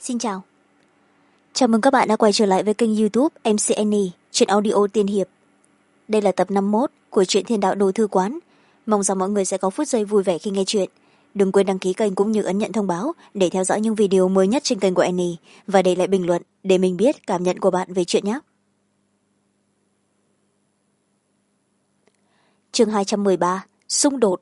Xin chào. Chào mừng các bạn đã quay trở lại với kênh YouTube MC Annie, truyện audio tiên hiệp. Đây là tập 51 của truyện Thiên Đạo Đồ Thư Quán. Mong rằng mọi người sẽ có phút giây vui vẻ khi nghe truyện. Đừng quên đăng ký kênh cũng như ấn nhận thông báo để theo dõi những video mới nhất trên kênh của Annie và để lại bình luận để mình biết cảm nhận của bạn về truyện nhé. Chương 213, xung đột.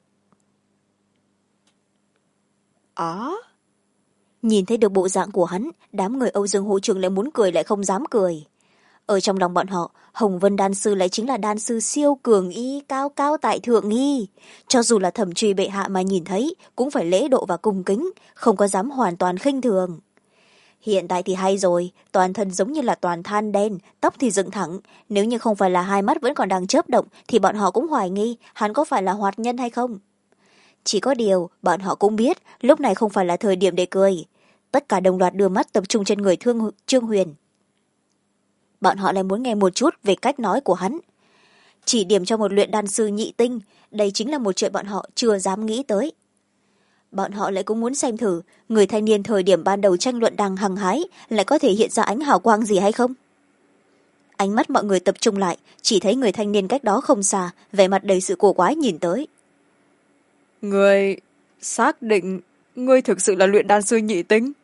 Nhìn thấy được bộ dạng của hắn, đám người Âu Dương Hộ Trường lại muốn cười lại không dám cười. Ở trong lòng bọn họ, Hồng Vân đan sư lại chính là đan sư siêu cường y, cao cao tại thượng y. Cho dù là Thẩm Truy bệ hạ mà nhìn thấy, cũng phải lễ độ và cung kính, không có dám hoàn toàn khinh thường. Hiện tại thì hay rồi, toàn thân giống như là toàn than đen, tóc thì dựng thẳng. Nếu như không phải là hai mắt vẫn còn đang chớp động, thì bọn họ cũng hoài nghi hắn có phải là hoạt nhân hay không. Chỉ có điều, bọn họ cũng biết, lúc này không phải là thời điểm để cười. Tất cả đồng loạt đưa mắt tập trung trên người Trương Huyền. Bọn họ lại muốn nghe một chút về cách nói của hắn. Chỉ điểm cho một luyện đan sư nhị tinh, đây chính là một chuyện bọn họ chưa dám nghĩ tới. Bọn họ lại cũng muốn xem thử, người thanh niên thời điểm ban đầu tranh luận đang hăng hái lại có thể hiện ra ánh hào quang gì hay không. Ánh mắt mọi người tập trung lại, chỉ thấy người thanh niên cách đó không xa, vẻ mặt đầy sự cổ quái nhìn tới. Người xác định ngươi thực sự là luyện đan sư nhị tinh?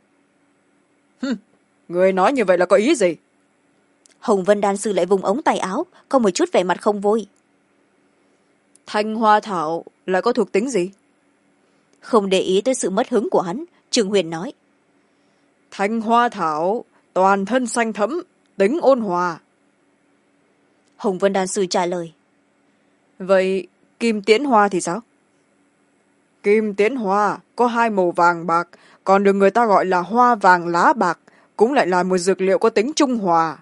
Người nói như vậy là có ý gì? Hồng Vân đan sư lại vùng ống tay áo, có một chút vẻ mặt không vui. Thanh hoa thảo lại có thuộc tính gì? Không để ý tới sự mất hứng của hắn, Trương Huyền nói. Thanh hoa thảo toàn thân xanh thẫm, tính ôn hòa. Hồng Vân đan sư trả lời. Vậy kim tiễn hoa thì sao? Kim tiễn hoa có hai màu vàng bạc, còn được người ta gọi là hoa vàng lá bạc, cũng lại là một dược liệu có tính trung hòa.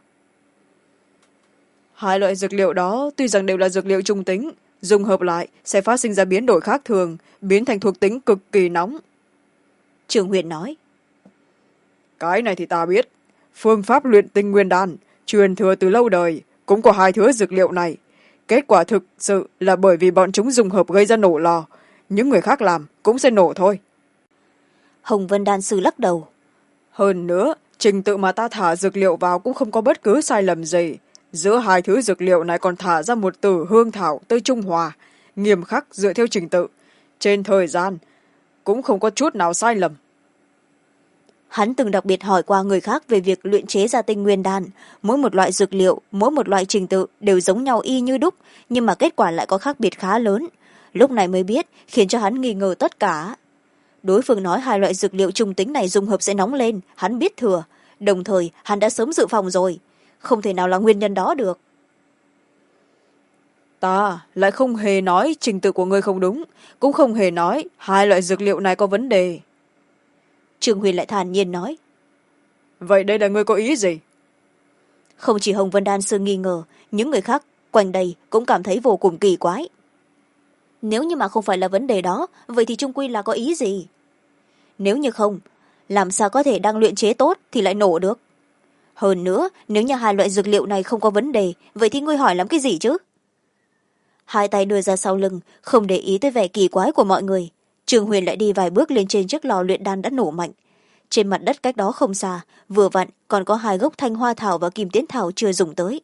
Hai loại dược liệu đó tuy rằng đều là dược liệu trung tính, dùng hợp lại sẽ phát sinh ra biến đổi khác thường, biến thành thuộc tính cực kỳ nóng. Trương Huyền nói. Cái này thì ta biết. Phương pháp luyện tinh nguyên đan, truyền thừa từ lâu đời, cũng có hai thứ dược liệu này. Kết quả thực sự là bởi vì bọn chúng dùng hợp gây ra nổ lò. Những người khác làm cũng sẽ nổ thôi. Hồng Vân đan sư lắc đầu. Hơn nữa, trình tự mà ta thả dược liệu vào cũng không có bất cứ sai lầm gì. Giữa hai thứ dược liệu này còn thả ra một tử hương thảo tới trung hòa, nghiêm khắc dựa theo trình tự. Trên thời gian, cũng không có chút nào sai lầm. Hắn từng đặc biệt hỏi qua người khác về việc luyện chế ra tinh nguyên đan. Mỗi một loại dược liệu, mỗi một loại trình tự đều giống nhau y như đúc, nhưng mà kết quả lại có khác biệt khá lớn. Lúc này mới biết, khiến cho hắn nghi ngờ tất cả. Đối phương nói hai loại dược liệu trung tính này dung hợp sẽ nóng lên, hắn biết thừa. Đồng thời, hắn đã sớm dự phòng rồi. Không thể nào là nguyên nhân đó được. Ta lại không hề nói trình tự của ngươi không đúng, cũng không hề nói hai loại dược liệu này có vấn đề. Trương Huyền lại thản nhiên nói. Vậy đây là ngươi có ý gì? Không chỉ Hồng Vân đan sư nghi ngờ, những người khác quanh đây cũng cảm thấy vô cùng kỳ quái. Nếu như mà không phải là vấn đề đó, vậy thì chung quy là có ý gì? Nếu như không, làm sao có thể đang luyện chế tốt thì lại nổ được? Hơn nữa, nếu như hai loại dược liệu này không có vấn đề, vậy thì ngươi hỏi làm cái gì chứ? Hai tay đưa ra sau lưng, không để ý tới vẻ kỳ quái của mọi người. Trương Huyền lại đi vài bước lên trên chiếc lò luyện đan đã nổ mạnh. Trên mặt đất cách đó không xa, vừa vặn còn có hai gốc thanh hoa thảo và kim tiến thảo chưa dùng tới.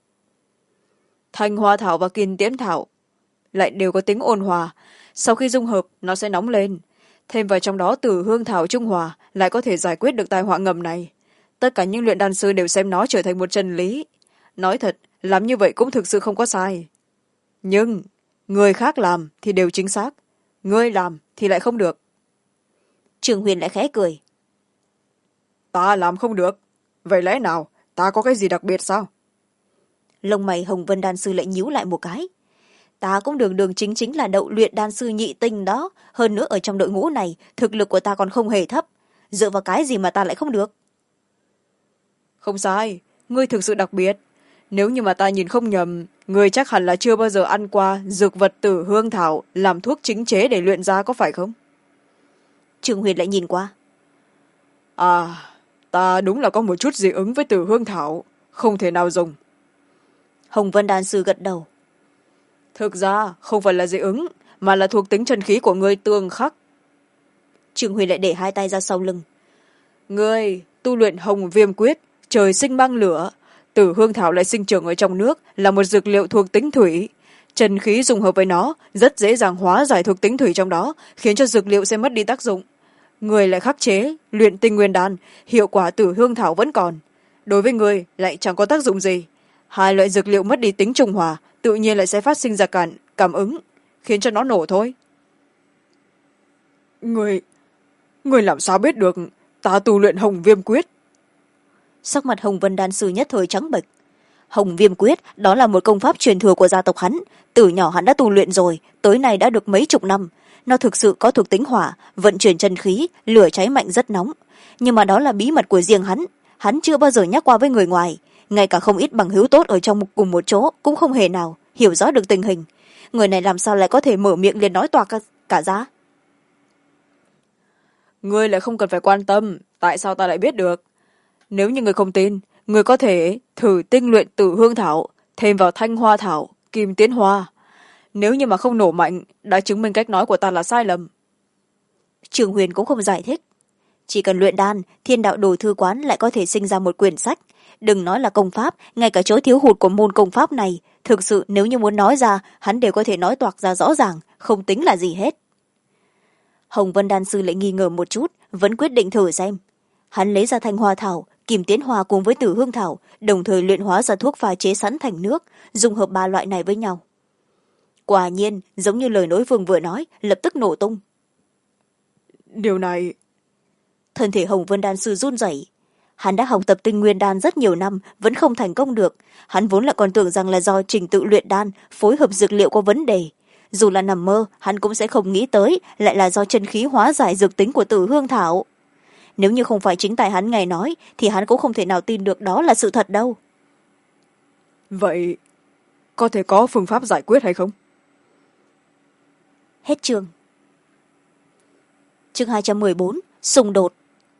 Thanh hoa thảo và kim tiến thảo lại đều có tính ôn hòa. Sau khi dung hợp, nó sẽ nóng lên. Thêm vào trong đó tử hương thảo trung hòa lại có thể giải quyết được tai họa ngầm này. Tất cả những luyện đan sư đều xem nó trở thành một chân lý. Nói thật, làm như vậy cũng thực sự không có sai. Nhưng, người khác làm thì đều chính xác. Ngươi làm thì lại không được. Trương Huyền lại khẽ cười. Ta làm không được. Vậy lẽ nào, ta có cái gì đặc biệt sao? Lông mày Hồng Vân đan sư lại nhíu lại một cái. Ta cũng đường đường chính chính là đậu luyện đan sư nhị tinh đó. Hơn nữa ở trong đội ngũ này, thực lực của ta còn không hề thấp. Dựa vào cái gì mà ta lại không được? Không sai, ngươi thực sự đặc biệt. Nếu như mà ta nhìn không nhầm, ngươi chắc hẳn là chưa bao giờ ăn qua dược vật tử hương thảo làm thuốc chính chế để luyện ra có phải không? Trương Huyền lại nhìn qua. À, ta đúng là có một chút dị ứng với tử hương thảo, không thể nào dùng. Hồng Vân đan sư gật đầu. Thực ra không phải là dị ứng, mà là thuộc tính chân khí của ngươi tương khắc. Trương Huyền lại để hai tay ra sau lưng. người tu luyện hồng viêm quyết, trời sinh mang lửa, tử hương thảo lại sinh trưởng ở trong nước, là một dược liệu thuộc tính thủy. Chân khí dùng hợp với nó rất dễ dàng hóa giải thuộc tính thủy trong đó, khiến cho dược liệu sẽ mất đi tác dụng. Người lại khắc chế luyện tinh nguyên đan, hiệu quả tử hương thảo vẫn còn, đối với người lại chẳng có tác dụng gì. Hai loại dược liệu mất đi tính trung hòa, tự nhiên lại sẽ phát sinh ra cảm ứng, khiến cho nó nổ thôi. Người làm sao biết được ta tu luyện hồng viêm quyết? Sắc mặt Hồng Vân Đan sư nhất thời trắng bệch. Hồng viêm quyết đó là một công pháp truyền thừa của gia tộc hắn, từ nhỏ hắn đã tu luyện rồi, tới nay đã được mấy chục năm. Nó thực sự có thuộc tính hỏa, vận chuyển chân khí, lửa cháy mạnh rất nóng, nhưng mà đó là bí mật của riêng hắn chưa bao giờ nhắc qua với người ngoài. Ngay cả không ít bằng hữu tốt ở trong cùng một chỗ cũng không hề nào hiểu rõ được tình hình. Người này làm sao lại có thể mở miệng liền nói toạc cả ra? Ngươi lại không cần phải quan tâm tại sao ta lại biết được. Nếu như người không tin, người có thể thử tinh luyện tử hương thảo, thêm vào thanh hoa thảo, kim tiến hoa. Nếu như mà không nổ mạnh, đã chứng minh cách nói của ta là sai lầm. Trường Huyền cũng không giải thích. Chỉ cần luyện đan, Thiên Đạo Đồ Thư Quán lại có thể sinh ra một quyển sách. Đừng nói là công pháp, ngay cả chỗ thiếu hụt của môn công pháp này, thực sự nếu như muốn nói ra, hắn đều có thể nói toạc ra rõ ràng, không tính là gì hết. Hồng Vân Đan sư lại nghi ngờ một chút, vẫn quyết định thử xem. Hắn lấy ra thanh hoa thảo, kim tiến hoa cùng với tử hương thảo, đồng thời luyện hóa ra thuốc pha chế sẵn thành nước, dung hợp ba loại này với nhau. Quả nhiên, giống như lời đối phương vừa nói, lập tức nổ tung. Điều này... Thân thể Hồng Vân Đan sư run rẩy. Hắn đã học tập tinh nguyên đan rất nhiều năm, vẫn không thành công được. Hắn vốn là còn tưởng rằng là do trình tự luyện đan, phối hợp dược liệu có vấn đề. Dù là nằm mơ, hắn cũng sẽ không nghĩ tới, lại là do chân khí hóa giải dược tính của tử hương thảo. Nếu như không phải chính tài hắn ngày nói, thì hắn cũng không thể nào tin được đó là sự thật đâu. Vậy, có thể có phương pháp giải quyết hay không? Hết chương. Chương 214, xung đột.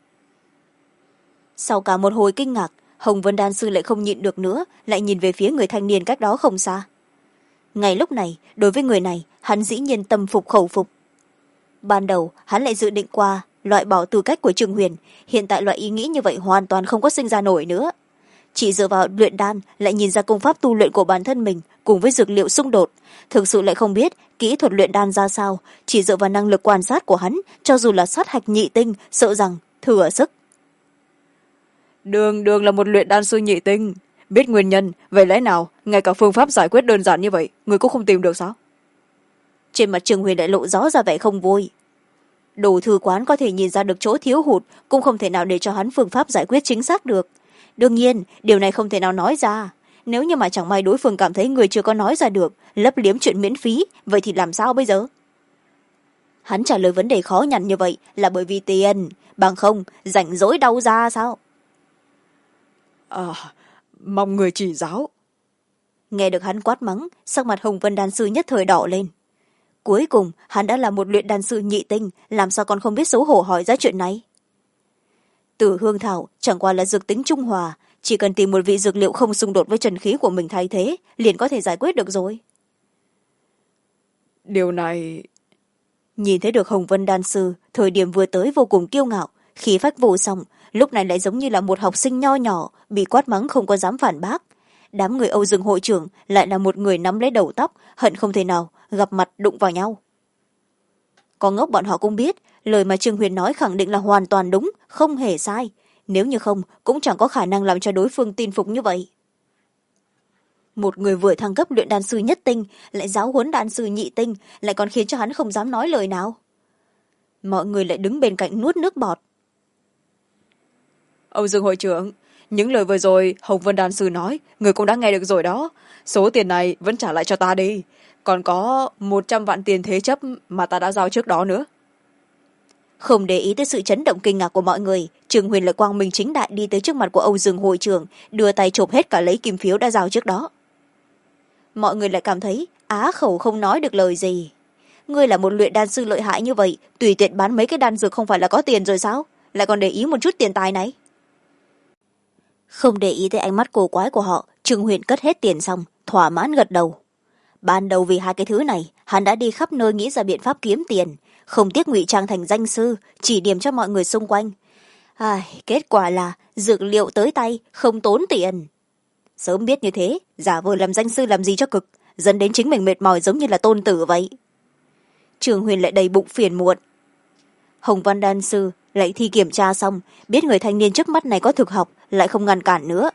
Sau cả một hồi kinh ngạc, Hồng Vân Đan sư lại không nhịn được nữa, lại nhìn về phía người thanh niên cách đó không xa. Ngay lúc này, đối với người này, hắn dĩ nhiên tâm phục khẩu phục. Ban đầu, hắn lại dự định qua loại bỏ tư cách của Trường Huyền, hiện tại loại ý nghĩ như vậy hoàn toàn không có sinh ra nổi nữa. Chỉ dựa vào luyện đan lại nhìn ra công pháp tu luyện của bản thân mình cùng với dược liệu xung đột, thực sự lại không biết kỹ thuật luyện đan ra sao, chỉ dựa vào năng lực quan sát của hắn, cho dù là sát hạch nhị tinh, sợ rằng thừa sức. Đường là một luyện đan sư nhị tinh, biết nguyên nhân, vậy lẽ nào ngay cả phương pháp giải quyết đơn giản như vậy người cũng không tìm được sao? Trên mặt Trường Huyền lại lộ rõ ra vẻ không vui. Đồ thư quán có thể nhìn ra được chỗ thiếu hụt, cũng không thể nào để cho hắn phương pháp giải quyết chính xác được. Đương nhiên, điều này không thể nào nói ra. Nếu như mà chẳng may đối phương cảm thấy người chưa có nói ra được, lấp liếm chuyện miễn phí, vậy thì làm sao bây giờ? Hắn trả lời vấn đề khó nhằn như vậy là bởi vì tiền, bằng không, rảnh rỗi đâu ra sao? Mong người chỉ giáo. Nghe được hắn quát mắng, sắc mặt Hồng Vân Đan sư nhất thời đỏ lên. Cuối cùng, hắn đã là một luyện đan sư nhị tinh, làm sao còn không biết xấu hổ hỏi ra chuyện này? Tử hương thảo chẳng qua là dược tính trung hòa, chỉ cần tìm một vị dược liệu không xung đột với chân khí của mình thay thế, liền có thể giải quyết được rồi. Điều này... Nhìn thấy được Hồng Vân Đan sư, thời điểm vừa tới vô cùng kiêu ngạo, khí phách vô song, lúc này lại giống như là một học sinh nho nhỏ, bị quát mắng không có dám phản bác. Đám người Âu Dương hội trưởng lại là một người nắm lấy đầu tóc, hận không thể nào gặp mặt đụng vào nhau. Có ngốc bọn họ cũng biết, lời mà Trương Huyền nói khẳng định là hoàn toàn đúng, không hề sai. Nếu như không, cũng chẳng có khả năng làm cho đối phương tin phục như vậy. Một người vừa thăng cấp luyện đan sư nhất tinh, lại giáo huấn đan sư nhị tinh, lại còn khiến cho hắn không dám nói lời nào. Mọi người lại đứng bên cạnh nuốt nước bọt. Âu Dương hội trưởng, những lời vừa rồi Hồng Vân Đan sư nói, người cũng đã nghe được rồi đó. Số tiền này vẫn trả lại cho ta đi. Còn có 100 vạn tiền thế chấp mà ta đã giao trước đó nữa. Không để ý tới sự chấn động kinh ngạc của mọi người, Trường Huyền lại quang minh chính đại đi tới trước mặt của Âu Dương hội trưởng, đưa tay chộp hết cả lấy kim phiếu đã giao trước đó. Mọi người lại cảm thấy á khẩu không nói được lời gì. Ngươi là một luyện đan sư lợi hại như vậy, tùy tiện bán mấy cái đan dược không phải là có tiền rồi sao? Lại còn để ý một chút tiền tài này. Không để ý tới ánh mắt cổ quái của họ, Trường Huyền cất hết tiền xong, thỏa mãn gật đầu. Ban đầu vì hai cái thứ này, hắn đã đi khắp nơi nghĩ ra biện pháp kiếm tiền, không tiếc ngụy trang thành danh sư, chỉ điểm cho mọi người xung quanh. Kết quả là dược liệu tới tay không tốn tiền. Sớm biết như thế, giả vờ làm danh sư làm gì cho cực, dẫn đến chính mình mệt mỏi giống như là tôn tử vậy. Trường Huyền lại đầy bụng phiền muộn. Hồng Văn đan sư lại thi kiểm tra xong, biết người thanh niên trước mắt này có thực học, lại không ngăn cản nữa.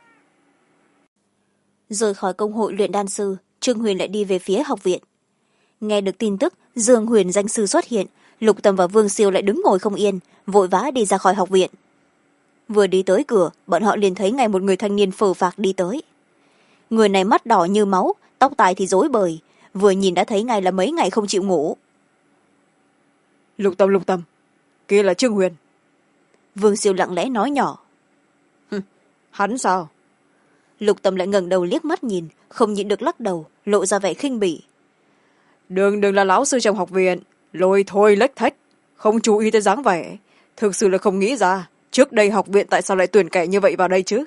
Rời khỏi công hội luyện đan sư, Trương Huyền lại đi về phía học viện. Nghe được tin tức Dương Huyền danh sư xuất hiện, Lục Tầm và Vương Siêu lại đứng ngồi không yên, vội vã đi ra khỏi học viện. Vừa đi tới cửa, bọn họ liền thấy ngay một người thanh niên phờ phạc đi tới. Người này mắt đỏ như máu, tóc tai thì rối bời, vừa nhìn đã thấy ngay là mấy ngày không chịu ngủ. Lục Tầm, kia là Trương Huyền. Vương Siêu lặng lẽ nói nhỏ. Hắn sao? Lục Tầm lại ngẩng đầu liếc mắt nhìn, không nhịn được lắc đầu, lộ ra vẻ khinh bỉ. Đừng là lão sư trong học viện, lôi thôi lếch thếch, không chú ý tới dáng vẻ, thực sự là không nghĩ ra trước đây học viện tại sao lại tuyển kẻ như vậy vào đây chứ.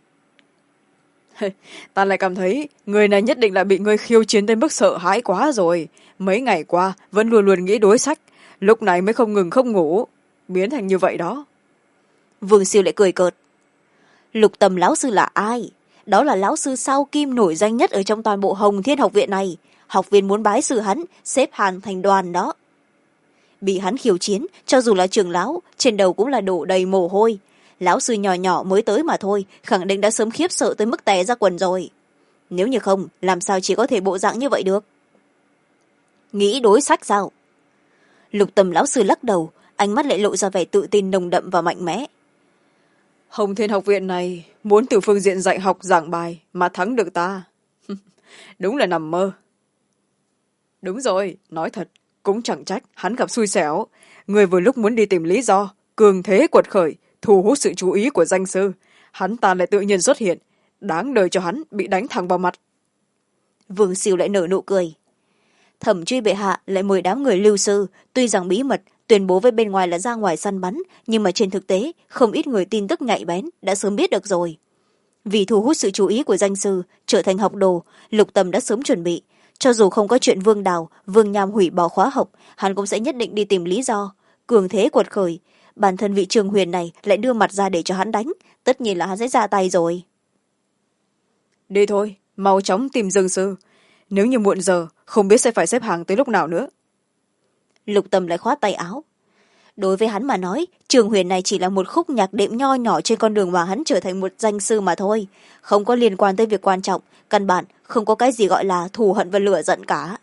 Ta lại cảm thấy người này nhất định là bị ngươi khiêu chiến tới mức sợ hãi quá rồi, mấy ngày qua vẫn luôn luôn nghĩ đối sách, lúc này mới không ngừng không ngủ, biến thành như vậy đó. Vương Siêu lại cười cợt. Lục Tầm lão sư là ai? Đó là lão sư sao kim nổi danh nhất ở trong toàn bộ Hồng Thiên học viện này, học viên muốn bái sư hắn, xếp hàng thành đoàn đó. Bị hắn khiêu chiến, cho dù là trưởng lão, trên đầu cũng là đổ đầy mồ hôi. Lão sư nhỏ nhỏ mới tới mà thôi, khẳng định đã sớm khiếp sợ tới mức té ra quần rồi. Nếu như không, làm sao chỉ có thể bộ dạng như vậy được? Nghĩ đối sách sao? Lục Tầm lão sư lắc đầu, ánh mắt lại lộ ra vẻ tự tin nồng đậm và mạnh mẽ. Hồng Thiên học viện này muốn từ phương diện dạy học giảng bài mà thắng được ta. Đúng là nằm mơ. Đúng rồi, nói thật, cũng chẳng trách hắn gặp xui xẻo. Người vừa lúc muốn đi tìm lý do, cường thế quật khởi, thu hút sự chú ý của danh sư. Hắn ta lại tự nhiên xuất hiện, đáng đời cho hắn bị đánh thẳng vào mặt. Vương Siêu lại nở nụ cười. Thẩm Truy bệ hạ lại mời đám người lưu sư, tuy rằng bí mật tuyên bố với bên ngoài là ra ngoài săn bắn, nhưng mà trên thực tế không ít người tin tức nhạy bén đã sớm biết được rồi. Vì thu hút sự chú ý của danh sư, trở thành học đồ, Lục Tầm đã sớm chuẩn bị, cho dù không có chuyện Vương Đào, Vương Nham hủy bỏ khóa học, hắn cũng sẽ nhất định đi tìm lý do, cường thế quật khởi. Bản thân vị Trường Huyền này lại đưa mặt ra để cho hắn đánh, tất nhiên là hắn sẽ ra tay rồi. Đi thôi, mau chóng tìm Dương sư. Nếu như muộn giờ, không biết sẽ phải xếp hàng tới lúc nào nữa. Lục Tầm lại khoát tay áo. Đối với hắn mà nói, Trường Huyền này chỉ là một khúc nhạc đệm nho nhỏ trên con đường mà hắn trở thành một danh sư mà thôi, không có liên quan tới việc quan trọng, căn bản không có cái gì gọi là thù hận và lửa giận cả.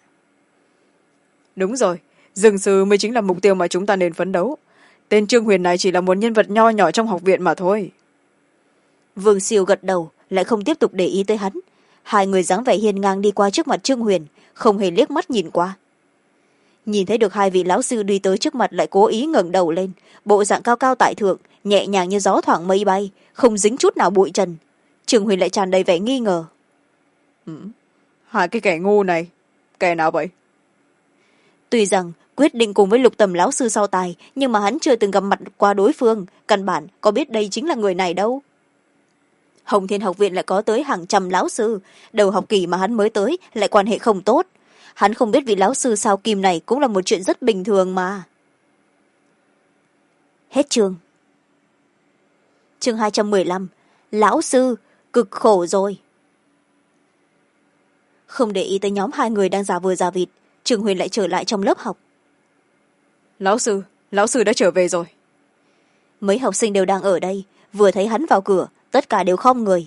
Đúng rồi, Dương sư mới chính là mục tiêu mà chúng ta nên phấn đấu. Tên Trương Huyền này chỉ là một nhân vật nho nhỏ trong học viện mà thôi. Vương Siêu gật đầu, lại không tiếp tục để ý tới hắn. Hai người dáng vẻ hiên ngang đi qua trước mặt Trương Huyền, không hề liếc mắt nhìn qua. Nhìn thấy được hai vị lão sư đi tới trước mặt lại cố ý ngẩng đầu lên, bộ dạng cao cao tại thượng, nhẹ nhàng như gió thoảng mây bay, không dính chút nào bụi trần. Trương Huyền lại tràn đầy vẻ nghi ngờ. Hai cái kẻ ngu này, kẻ nào vậy? Tuy rằng quyết định cùng với Lục Tầm lão sư so tài, nhưng mà hắn chưa từng gặp mặt qua đối phương, căn bản có biết đây chính là người này đâu. Hồng Thiên học viện lại có tới hàng trăm lão sư, đầu học kỳ mà hắn mới tới lại quan hệ không tốt. Hắn không biết vị lão sư sao kim này cũng là một chuyện rất bình thường mà. Hết chương. Chương 215. Lão sư, cực khổ rồi. Không để ý tới nhóm hai người đang giả vờ giả vịt, Trường Huyền lại trở lại trong lớp học. Lão sư đã trở về rồi. Mấy học sinh đều đang ở đây, vừa thấy hắn vào cửa, tất cả đều khom người.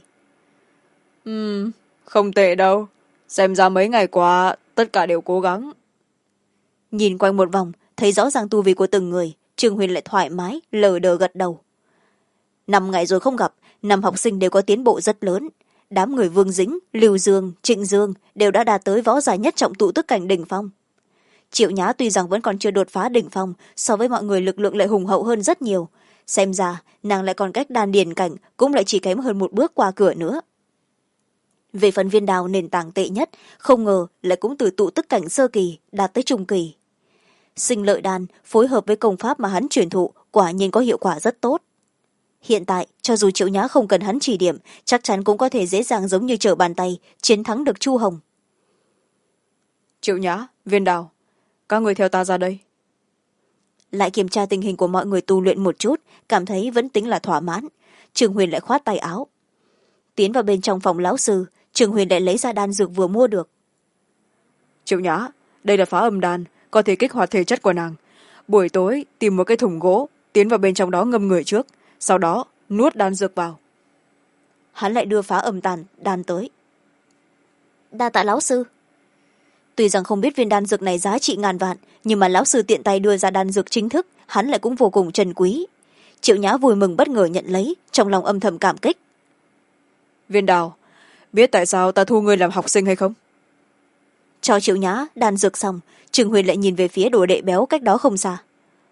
Không tệ đâu. Xem ra mấy ngày qua, tất cả đều cố gắng. Nhìn quanh một vòng, thấy rõ ràng tu vi của từng người, Trường Huyền lại thoải mái, lờ đờ gật đầu. 5 ngày rồi không gặp, 5 học sinh đều có tiến bộ rất lớn. Đám người Vương Dĩnh, Lưu Dương, Trịnh Dương đều đã đạt tới võ giả nhất trọng tụ tức cảnh đỉnh phong. Triệu Nhã tuy rằng vẫn còn chưa đột phá đỉnh phong, so với mọi người lực lượng lại hùng hậu hơn rất nhiều. Xem ra, nàng lại còn cách đan điền cảnh, cũng lại chỉ kém hơn một bước qua cửa nữa. Về phần Viên Đào nền tảng tệ nhất, không ngờ lại cũng từ tụ tức cảnh sơ kỳ đạt tới trung kỳ. Sinh lợi đan phối hợp với công pháp mà hắn truyền thụ quả nhiên có hiệu quả rất tốt. Hiện tại, cho dù Triệu Nhã không cần hắn chỉ điểm, chắc chắn cũng có thể dễ dàng giống như trở bàn tay, chiến thắng được Chu Hồng. Triệu Nhã, Viên Đào, các người theo ta ra đây. lại kiểm tra tình hình của mọi người tu luyện một chút, cảm thấy vẫn tính là thỏa mãn. Trường Huyền lại khoát tay áo. Tiến vào bên trong phòng lão sư, Trường Huyền lại lấy ra đan dược vừa mua được. Triệu Nhã, đây là phá âm đan, có thể kích hoạt thể chất của nàng. Buổi tối tìm một cái thùng gỗ, tiến vào bên trong đó ngâm người trước, sau đó nuốt đan dược vào. Hắn lại đưa phá âm đan tới. Đa tạ lão sư. Tuy rằng không biết viên đan dược này giá trị ngàn vạn, nhưng mà lão sư tiện tay đưa ra đan dược chính thức, hắn lại cũng vô cùng trân quý. Triệu Nhã vui mừng bất ngờ nhận lấy, trong lòng âm thầm cảm kích. Viên Đào, biết tại sao ta thu ngươi làm học sinh hay không? Cho Triệu Nhã đan dược xong, Trường Huyền lại nhìn về phía đồ đệ béo cách đó không xa.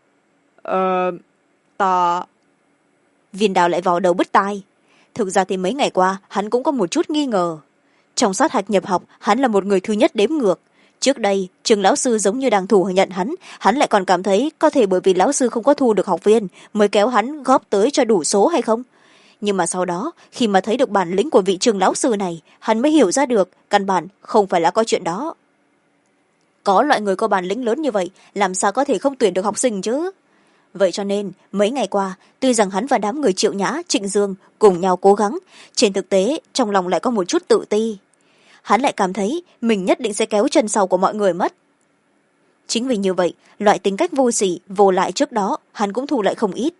Ta... Viên Đào lại vào đầu bứt tai. Thực ra thì mấy ngày qua hắn cũng có một chút nghi ngờ. Trong sát hạch nhập học, hắn là một người thứ nhất đếm ngược. Trước đây trường lão sư giống như đang thủ nhận hắn lại còn cảm thấy có thể bởi vì lão sư không có thu được học viên mới kéo hắn góp tới cho đủ số hay không. Nhưng mà sau đó khi mà thấy được bản lĩnh của vị trường lão sư này, hắn mới hiểu ra được căn bản không phải là có chuyện đó. Có loại người có bản lĩnh lớn như vậy, làm sao có thể không tuyển được học sinh chứ? Vậy cho nên mấy ngày qua, tuy rằng hắn và đám người Triệu Nhã, Trịnh Dương cùng nhau cố gắng, trên thực tế trong lòng lại có một chút tự ti. Hắn lại cảm thấy mình nhất định sẽ kéo chân sau của mọi người mất. Chính vì như vậy, loại tính cách vô sỉ vô lại trước đó hắn cũng thu lại không ít.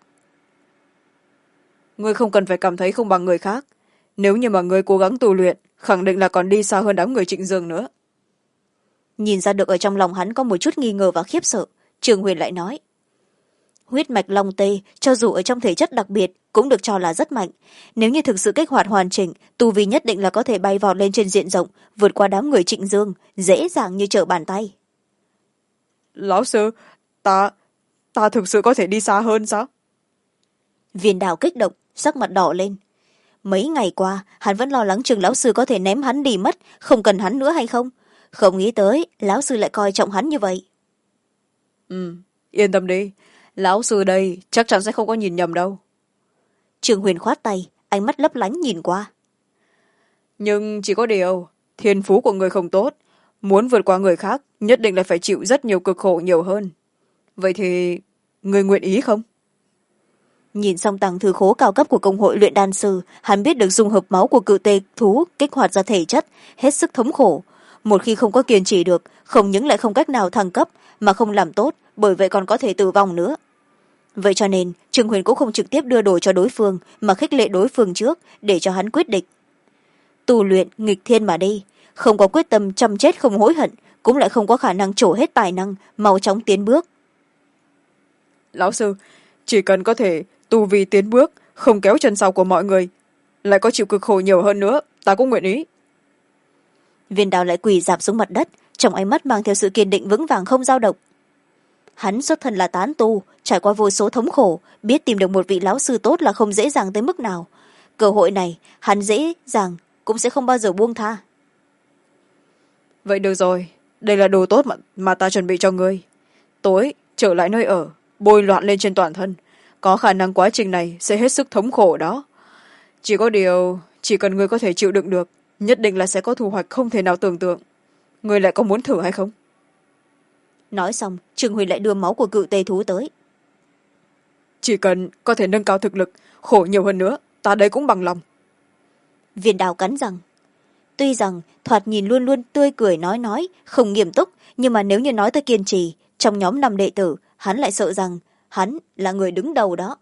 Ngươi không cần phải cảm thấy không bằng người khác. Nếu như mà ngươi cố gắng tu luyện, khẳng định là còn đi xa hơn đám người Trịnh Dương nữa. Nhìn ra được ở trong lòng hắn có một chút nghi ngờ và khiếp sợ, Trường Huyền lại nói. Huyết mạch long tê cho dù ở trong thể chất đặc biệt cũng được cho là rất mạnh. Nếu như thực sự kích hoạt hoàn chỉnh, tu vi nhất định là có thể bay vọt lên trên diện rộng, vượt qua đám người Trịnh Dương, dễ dàng như trở bàn tay. Lão sư, ta thực sự có thể đi xa hơn sao? Viên Đào kích động, sắc mặt đỏ lên. Mấy ngày qua hắn vẫn lo lắng trường lão sư có thể ném hắn đi mất, không cần hắn nữa hay không. Không nghĩ tới lão sư lại coi trọng hắn như vậy. Yên tâm đi, lão sư đây chắc chắn sẽ không có nhìn nhầm đâu. Trường Huyền khoát tay, ánh mắt lấp lánh nhìn qua. Nhưng chỉ có điều thiên phú của người không tốt, muốn vượt qua người khác nhất định là phải chịu rất nhiều cực khổ nhiều hơn. Vậy thì người nguyện ý không? Nhìn xong tàng thư khố cao cấp của công hội luyện đan sư, hắn biết được dung hợp máu của cự tê thú kích hoạt ra thể chất hết sức thống khổ. Một khi không có kiên trì được, không những lại không cách nào thăng cấp mà không làm tốt, bởi vậy còn có thể tử vong nữa. Vậy cho nên Trường Huyền cũng không trực tiếp đưa đồ cho đối phương mà khích lệ đối phương trước để cho hắn quyết định. Tu luyện nghịch thiên mà đi, không có quyết tâm chăm chết không hối hận, cũng lại không có khả năng trổ hết tài năng mau chóng tiến bước. Lão sư, chỉ cần có thể tu vi tiến bước, không kéo chân sau của mọi người, lại có chịu cực khổ nhiều hơn nữa, ta cũng nguyện ý. Viên Đào lại quỳ rạp xuống mặt đất, trong ánh mắt mang theo sự kiên định vững vàng không dao động. Hắn xuất thân là tán tu, trải qua vô số thống khổ, biết tìm được một vị lão sư tốt là không dễ dàng tới mức nào. Cơ hội này hắn dễ dàng cũng sẽ không bao giờ buông tha. Vậy được rồi, đây là đồ tốt mà ta chuẩn bị cho ngươi. Tối trở lại nơi ở, bôi loạn lên trên toàn thân, có khả năng quá trình này sẽ hết sức thống khổ đó. Chỉ có điều chỉ cần ngươi có thể chịu đựng được, nhất định là sẽ có thu hoạch không thể nào tưởng tượng. Ngươi lại có muốn thử hay không? Nói xong Trường Huyền lại đưa máu của cự tê thú tới. Chỉ cần có thể nâng cao thực lực, khổ nhiều hơn nữa, ta đây cũng bằng lòng. Viên Đào cắn răng. Tuy rằng thoạt nhìn luôn luôn tươi cười nói không nghiêm túc, nhưng mà nếu như nói tới kiên trì, trong nhóm 5 đệ tử hắn lại sợ rằng hắn là người đứng đầu đó.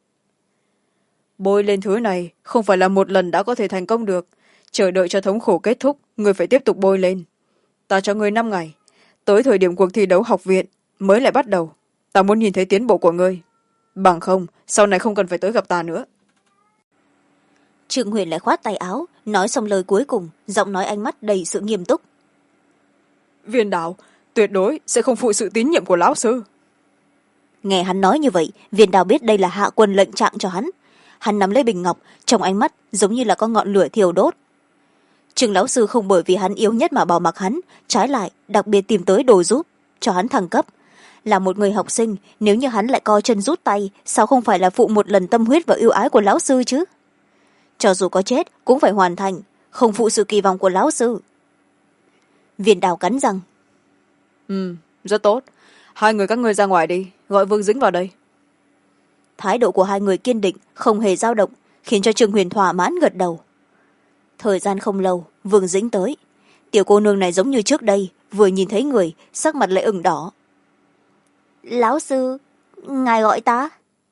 Bôi lên thứ này không phải là một lần đã có thể thành công được, chờ đợi cho thống khổ kết thúc, ngươi phải tiếp tục bôi lên. Ta cho ngươi 5 ngày, tới thời điểm cuộc thi đấu học viện mới lại bắt đầu, ta muốn nhìn thấy tiến bộ của ngươi, bằng không sau này không cần phải tới gặp ta nữa. Trương Huyền lại khoát tay áo, nói xong lời cuối cùng, giọng nói ánh mắt đầy sự nghiêm túc. Viên Đào tuyệt đối sẽ không phụ sự tín nhiệm của lão sư. Nghe hắn nói như vậy, Viên Đào biết đây là hạ quân lệnh trạng cho hắn. Hắn nắm lấy bình ngọc, trong ánh mắt giống như là có ngọn lửa thiêu đốt. Trường lão sư không bởi vì hắn yếu nhất mà bỏ mặc hắn, trái lại đặc biệt tìm tới đồ giúp cho hắn thăng cấp. Là một người học sinh, nếu như hắn lại co chân rút tay, sao không phải là phụ một lần tâm huyết và ưu ái của lão sư chứ? Cho dù có chết cũng phải hoàn thành, không phụ sự kỳ vọng của lão sư. Viên Đào cắn răng. Rất tốt, hai người các ngươi ra ngoài đi, gọi Vương Dĩnh vào đây. Thái độ của hai người kiên định không hề dao động, khiến cho Trương Huyền thỏa mãn gật đầu. Thời gian không lâu, Vương Dĩnh tới. Tiểu cô nương này giống như trước đây, vừa nhìn thấy người sắc mặt lại ửng đỏ. Lão sư, ngài gọi ta?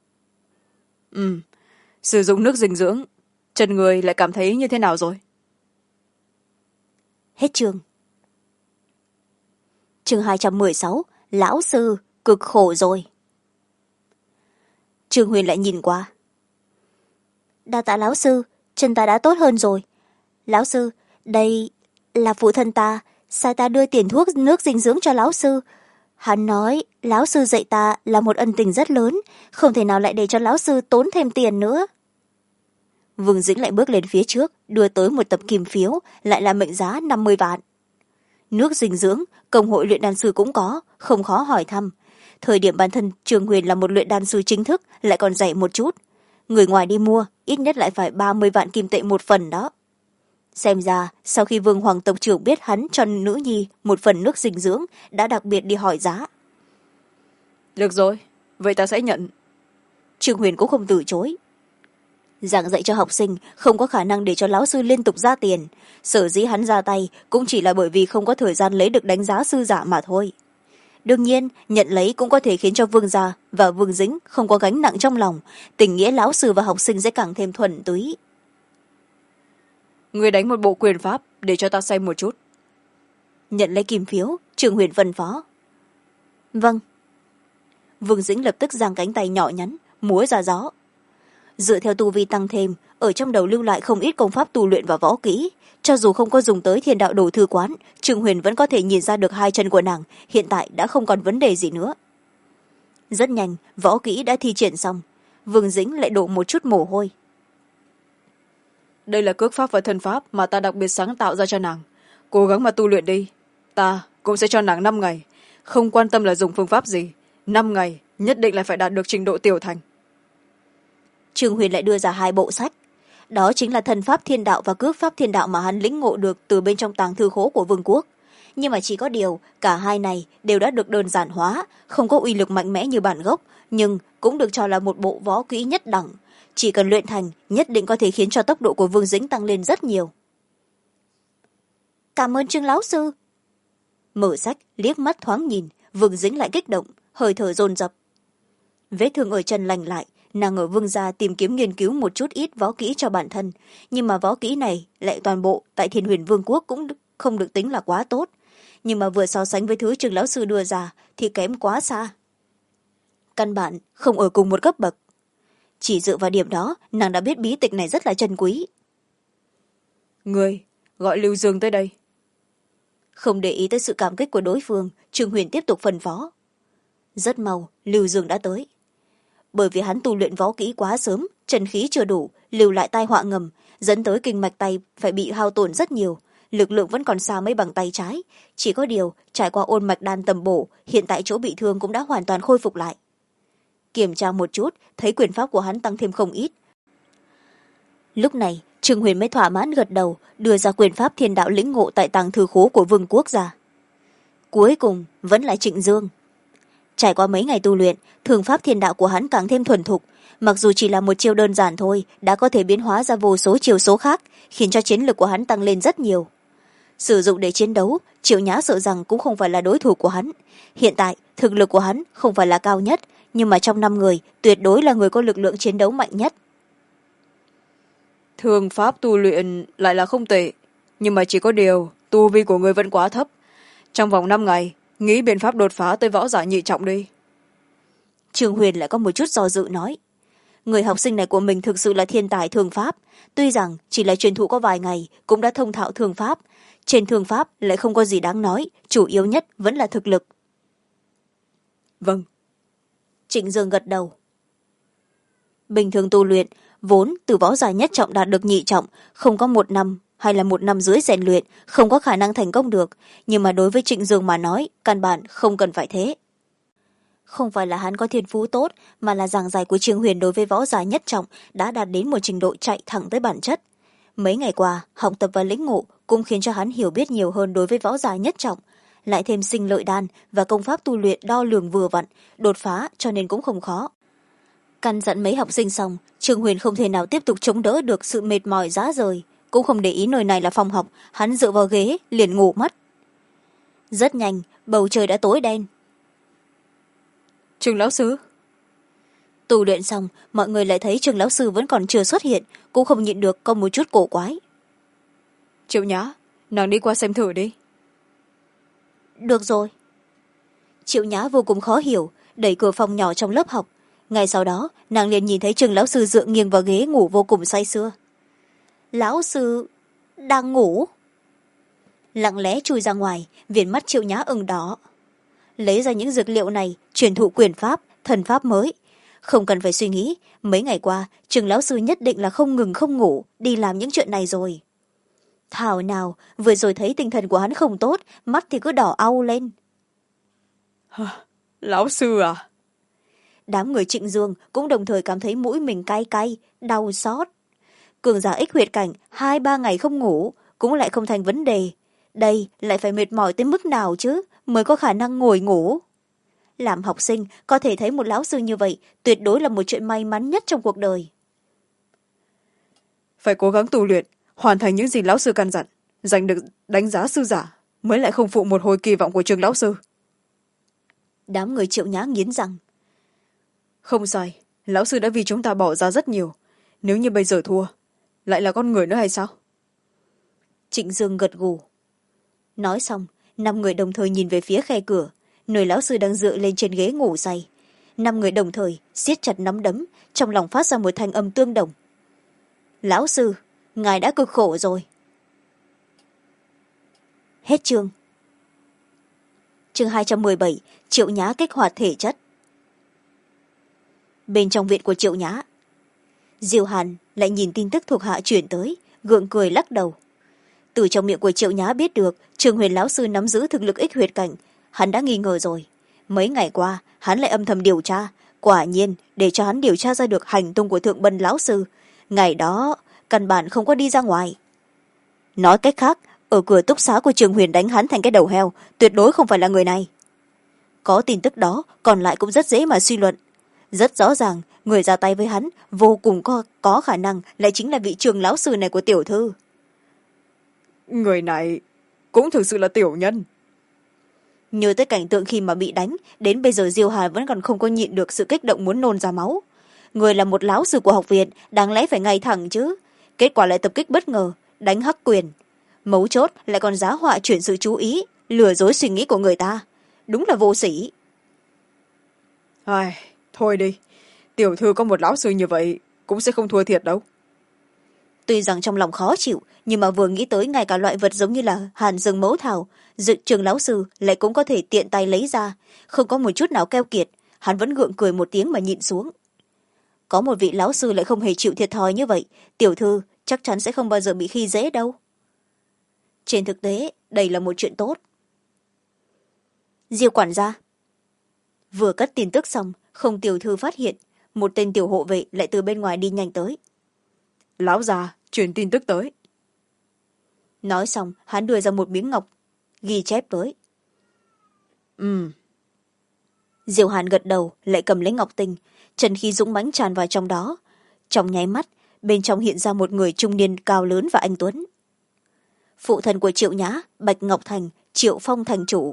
Sử dụng nước dinh dưỡng, chân người lại cảm thấy như thế nào rồi? Hết chương. Chương 216, lão sư cực khổ rồi. Trương Huyền lại nhìn qua. Đa tạ lão sư, chân ta đã tốt hơn rồi. Lão sư, đây là phụ thân ta, sai ta đưa tiền thuốc nước dinh dưỡng cho lão sư. Hắn nói lão sư dạy ta là một ân tình rất lớn, không thể nào lại để cho lão sư tốn thêm tiền nữa. Vương Dĩnh lại bước lên phía trước, đưa tới một tập kim phiếu, lại là mệnh giá 50 vạn. Nước dinh dưỡng, công hội luyện đan sư cũng có, không khó hỏi thăm. Thời điểm bản thân Trương Huyền là một luyện đan sư chính thức, lại còn rẻ một chút. Người ngoài đi mua, ít nhất lại phải 30 vạn kim tệ một phần đó. Xem ra, sau khi Vương Hoàng tộc trưởng biết hắn cho nữ nhi một phần nước dinh dưỡng, đã đặc biệt đi hỏi giá. Được rồi, vậy ta sẽ nhận. Trương Huyền cũng không từ chối. Giảng dạy cho học sinh không có khả năng để cho lão sư liên tục ra tiền. Sở dĩ hắn ra tay cũng chỉ là bởi vì không có thời gian lấy được đánh giá sư giả mà thôi. Đương nhiên, nhận lấy cũng có thể khiến cho Vương gia và Vương Dĩnh không có gánh nặng trong lòng. Tình nghĩa lão sư và học sinh sẽ càng thêm thuần túy. Người đánh một bộ quyền pháp để cho ta xem một chút. Nhận lấy kim phiếu, Trương Huyền phân phó. Vâng. Vương Dĩnh lập tức giang cánh tay nhỏ nhắn, múa ra gió. Dựa theo tu vi tăng thêm, ở trong đầu lưu lại không ít công pháp tu luyện và võ kỹ. Cho dù không có dùng tới Thiên Đạo Đồ Thư Quán, Trương Huyền vẫn có thể nhìn ra được hai chân của nàng hiện tại đã không còn vấn đề gì nữa. Rất nhanh, võ kỹ đã thi triển xong. Vương Dĩnh lại đổ một chút mồ hôi. Đây là cước pháp và thân pháp mà ta đặc biệt sáng tạo ra cho nàng. Cố gắng mà tu luyện đi. Ta cũng sẽ cho nàng 5 ngày. Không quan tâm là dùng phương pháp gì. 5 ngày nhất định là phải đạt được trình độ tiểu thành. Trương Huyền lại đưa ra hai bộ sách. Đó chính là thân pháp thiên đạo và cước pháp thiên đạo mà hắn lĩnh ngộ được từ bên trong tàng thư khố của vương quốc. Nhưng mà chỉ có điều, cả hai này đều đã được đơn giản hóa, không có uy lực mạnh mẽ như bản gốc, nhưng cũng được cho là một bộ võ kỹ nhất đẳng. Chỉ cần luyện thành, nhất định có thể khiến cho tốc độ của Vương Dĩnh tăng lên rất nhiều. Cảm ơn Trương lão sư. Mở sách, liếc mắt thoáng nhìn, Vương Dĩnh lại kích động, hơi thở dồn dập. Vết thương ở chân lành lại, nàng ở Vương gia tìm kiếm nghiên cứu một chút ít võ kỹ cho bản thân, nhưng mà võ kỹ này lại toàn bộ tại Thiên Huyền Vương quốc cũng không được tính là quá tốt, nhưng mà vừa so sánh với thứ Trương lão sư đưa ra thì kém quá xa. Căn bản không ở cùng một cấp bậc. Chỉ dựa vào điểm đó, nàng đã biết bí tịch này rất là chân quý. Người, gọi Lưu Dương tới đây. Không để ý tới sự cảm kích của đối phương, Trương Huyền tiếp tục phân phó. Rất mau, Lưu Dương đã tới. Bởi vì hắn tu luyện võ kỹ quá sớm, chân khí chưa đủ, lưu lại tai họa ngầm, dẫn tới kinh mạch tay phải bị hao tổn rất nhiều, lực lượng vẫn còn xa mấy bằng tay trái. Chỉ có điều, trải qua ôn mạch đan tầm bổ, hiện tại chỗ bị thương cũng đã hoàn toàn khôi phục lại. Kiểm tra một chút, thấy quyền pháp của hắn tăng thêm không ít. Lúc này, Trương Huyền mới thỏa mãn gật đầu, đưa ra quyền pháp thiên đạo lĩnh ngộ tại tàng thư khố của vương quốc ra. Cuối cùng, vẫn là Trịnh Dương. Trải qua mấy ngày tu luyện, thường pháp thiên đạo của hắn càng thêm thuần thục. Mặc dù chỉ là một chiêu đơn giản thôi, đã có thể biến hóa ra vô số chiêu số khác, khiến cho chiến lực của hắn tăng lên rất nhiều. Sử dụng để chiến đấu, Triệu Nhã sợ rằng cũng không phải là đối thủ của hắn. Hiện tại, thực lực của hắn không phải là cao nhất, nhưng mà trong 5 người, tuyệt đối là người có lực lượng chiến đấu mạnh nhất. Thường pháp tu luyện lại là không tệ, nhưng mà chỉ có điều, tu vi của người vẫn quá thấp. Trong vòng 5 ngày, nghĩ biện pháp đột phá tới võ giả nhị trọng đi. Trương Huyền lại có một chút do dự nói. Người học sinh này của mình thực sự là thiên tài thường pháp. Tuy rằng chỉ là truyền thụ có vài ngày, cũng đã thông thạo thường pháp. Trên thường pháp lại không có gì đáng nói, chủ yếu nhất vẫn là thực lực. Vâng. Trịnh Dương gật đầu. Bình thường tu luyện, vốn từ võ giả nhất trọng đạt được nhị trọng, không có 1 năm hay là 1 năm rưỡi rèn luyện, không có khả năng thành công được. Nhưng mà đối với Trịnh Dương mà nói, căn bản không cần phải thế. Không phải là hắn có thiên phú tốt, mà là giảng giải của Trương Huyền đối với võ giả nhất trọng đã đạt đến một trình độ chạy thẳng tới bản chất. Mấy ngày qua, học tập và lĩnh ngộ cũng khiến cho hắn hiểu biết nhiều hơn đối với võ giả nhất trọng. lại thêm sinh lợi đan và công pháp tu luyện đo lường vừa vặn, đột phá cho nên cũng không khó. Căn dặn mấy học sinh xong, Trương Huyền không thể nào tiếp tục chống đỡ được sự mệt mỏi rã rời, cũng không để ý nơi này là phòng học, hắn dựa vào ghế liền ngủ mất. Rất nhanh, bầu trời đã tối đen. Trương lão sư. Tu luyện xong, mọi người lại thấy Trương lão sư vẫn còn chưa xuất hiện, cũng không nhịn được có một chút cổ quái. Triệu Nhã, nàng đi qua xem thử đi. Được rồi. Triệu Nhã vô cùng khó hiểu, đẩy cửa phòng nhỏ trong lớp học. Ngay sau đó, nàng liền nhìn thấy Trương lão sư dựa nghiêng vào ghế ngủ vô cùng say sưa. Lão sư đang ngủ. Lặng lẽ chui ra ngoài, viền mắt Triệu Nhã ửng đỏ. Lấy ra những dược liệu này, truyền thụ quyền pháp, thần pháp mới. Không cần phải suy nghĩ, mấy ngày qua, Trương lão sư nhất định là không ngừng không ngủ, đi làm những chuyện này rồi. Thảo nào, vừa rồi thấy tinh thần của hắn không tốt, mắt thì cứ đỏ au lên. Lão sư à? Đám người Trịnh Dương cũng đồng thời cảm thấy mũi mình cay cay, đau xót. Cường giả ích huyệt cảnh 2-3 ngày không ngủ, cũng lại không thành vấn đề. Đây lại phải mệt mỏi tới mức nào chứ, mới có khả năng ngồi ngủ. Làm học sinh, có thể thấy một lão sư như vậy, tuyệt đối là một chuyện may mắn nhất trong cuộc đời. Phải cố gắng tu luyện, hoàn thành những gì lão sư căn dặn, giành được đánh giá sư giả, mới lại không phụ một hồi kỳ vọng của Trương lão sư. Đám người Triệu Nhã nghiến răng. Không sai, lão sư đã vì chúng ta bỏ ra rất nhiều. Nếu như bây giờ thua, lại là con người nữa hay sao? Trịnh Dương gật gù. Nói xong, 5 người đồng thời nhìn về phía khe cửa, nơi lão sư đang dựa lên trên ghế ngủ say. 5 người đồng thời siết chặt nắm đấm, trong lòng phát ra một thanh âm tương đồng. Lão sư, ngài đã cực khổ rồi. Hết chương. Chương 217, Triệu Nhã kích hoạt thể chất. Bên trong viện của Triệu Nhã, Diêu Hàn lại nhìn tin tức thuộc hạ chuyển tới, gượng cười lắc đầu. Từ trong miệng của Triệu Nhã biết được Trương Huyền lão sư nắm giữ thực lực ích huyệt cảnh, hắn đã nghi ngờ rồi. Mấy ngày qua hắn lại âm thầm điều tra, quả nhiên để cho hắn điều tra ra được hành tung của Thượng Bân lão sư, ngày đó căn bản không có đi ra ngoài. Nói cách khác, ở cửa túc xá của Trương Huyền đánh hắn thành cái đầu heo, tuyệt đối không phải là người này. Có tin tức đó, còn lại cũng rất dễ mà suy luận. Rất rõ ràng, người ra tay với hắn vô cùng có khả năng lại chính là vị Trương lão sư này của tiểu thư. Người này cũng thực sự là tiểu nhân. Nhớ tới cảnh tượng khi mà bị đánh, đến bây giờ Diêu Hà vẫn còn không có nhịn được sự kích động muốn nôn ra máu. Người là một lão sư của học viện, đáng lẽ phải ngay thẳng chứ. Kết quả lại tập kích bất ngờ, đánh hắc quyền. Mấu chốt lại còn giá họa chuyển sự chú ý, lừa dối suy nghĩ của người ta. Đúng là vô sỉ. Ai, thôi đi, tiểu thư có một lão sư như vậy cũng sẽ không thua thiệt đâu. Tuy rằng trong lòng khó chịu, nhưng mà vừa nghĩ tới ngay cả loại vật giống như là hàn rừng mẫu thảo, dự Trường lão sư lại cũng có thể tiện tay lấy ra, không có một chút nào keo kiệt, hắn vẫn gượng cười một tiếng mà nhịn xuống. Có một vị lão sư lại không hề chịu thiệt thòi như vậy, tiểu thư chắc chắn sẽ không bao giờ bị khi dễ đâu. Trên thực tế, đây là một chuyện tốt. Diêu quản gia. Vừa cất tin tức xong, không tiểu thư phát hiện, một tên tiểu hộ vệ lại từ bên ngoài đi nhanh tới. Lão già, truyền tin tức tới. Nói xong, hắn đưa ra một miếng ngọc, ghi chép tới. Diệu Hàn gật đầu, lại cầm lấy ngọc tinh, trần khí dũng mãnh tràn vào trong đó. Trong nháy mắt, bên trong hiện ra một người trung niên cao lớn và anh tuấn. Phụ thân của Triệu Nhã, Bạch Ngọc Thành, Triệu Phong thành chủ.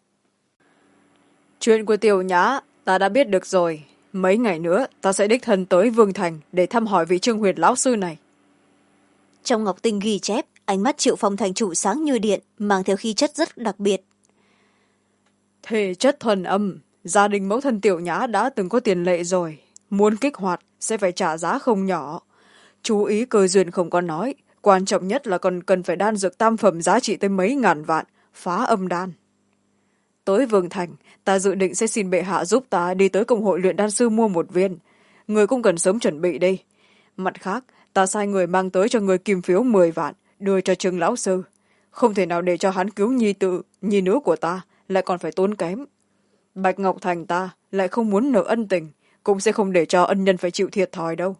Chuyện của tiểu Nhã ta đã biết được rồi. Mấy ngày nữa ta sẽ đích thân tới Vương Thành để thăm hỏi vị Trương Huyền lão sư này. Trong ngọc tinh ghi chép, ánh mắt Triệu Phong thành chủ sáng như điện, mang theo khí chất rất đặc biệt. Thể chất thuần âm, gia đình mẫu thân tiểu Nhã đã từng có tiền lệ rồi. Muốn kích hoạt sẽ phải trả giá không nhỏ. Chú ý cơ duyên không có nói, quan trọng nhất là còn cần phải đan dược tam phẩm giá trị tới mấy ngàn vạn, phá âm đan. Tới Vương Thành, ta dự định sẽ xin bệ hạ giúp ta đi tới công hội luyện đan sư mua một viên. Người cũng cần sớm chuẩn bị đi. Mặt khác, ta sai người mang tới cho người kim phiếu 10 vạn, đưa cho Trương lão sư. Không thể nào để cho hắn cứu nhi nữ của ta, lại còn phải tốn kém. Bạch Ngọc Thành ta lại không muốn nợ ân tình, cũng sẽ không để cho ân nhân phải chịu thiệt thòi đâu.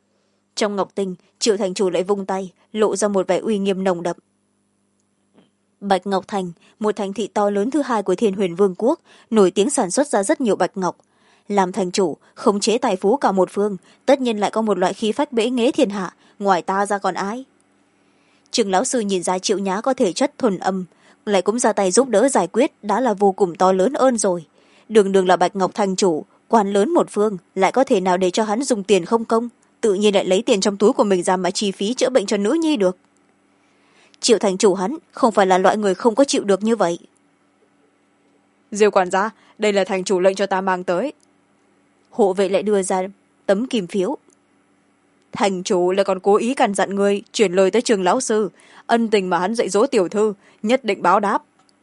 Trong ngọc tinh, Triệu thành chủ lại vung tay, lộ ra một vẻ uy nghiêm nồng đậm. Bạch Ngọc Thành, một thành thị to lớn thứ hai của Thiên Huyền Vương quốc, nổi tiếng sản xuất ra rất nhiều bạch ngọc. Làm thành chủ, khống chế tài phú cả một phương, tất nhiên lại có một loại khí phách bẽ nghễ thiên hạ, ngoài ta ra còn ai. Trương lão sư nhìn ra Triệu Nhã có thể chất thuần âm, lại cũng ra tay giúp đỡ giải quyết, đã là vô cùng to lớn ơn rồi. Đường đường là Bạch Ngọc thành chủ, quan lớn một phương, lại có thể nào để cho hắn dùng tiền không công, tự nhiên lại lấy tiền trong túi của mình ra mà chi phí chữa bệnh cho nữ nhi được. Triệu thành chủ hắn không phải là loại người không có chịu được như vậy. Diêu quản gia, đây là thành chủ lệnh cho ta mang tới. Hộ vệ lại đưa ra tấm kim phiếu. Thành chủ lại còn cố ý căn dặn người chuyển lời tới Trương lão sư, ân tình mà hắn dạy dỗ tiểu thư nhất định báo đáp.